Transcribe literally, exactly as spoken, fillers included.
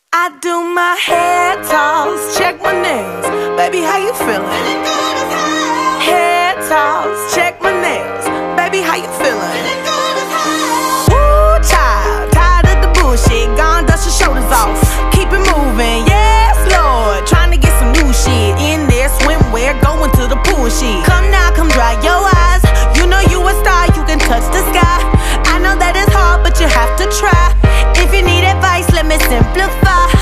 I do my hair toss, check my nails. Baby, how you feeling? Hair toss, check my nails. Baby, how you feeling? Woo, child, tired of the bullshit. Gone, dust your shoulders off. Keep it moving, yes, Lord. Trying to get some new shit in there. Swimwear, going to the pool shit. Come now, come dry your eyes. You know you a star, you can touch the sky. I know that it's hard, but you have to try. If you need advice, let me simplify.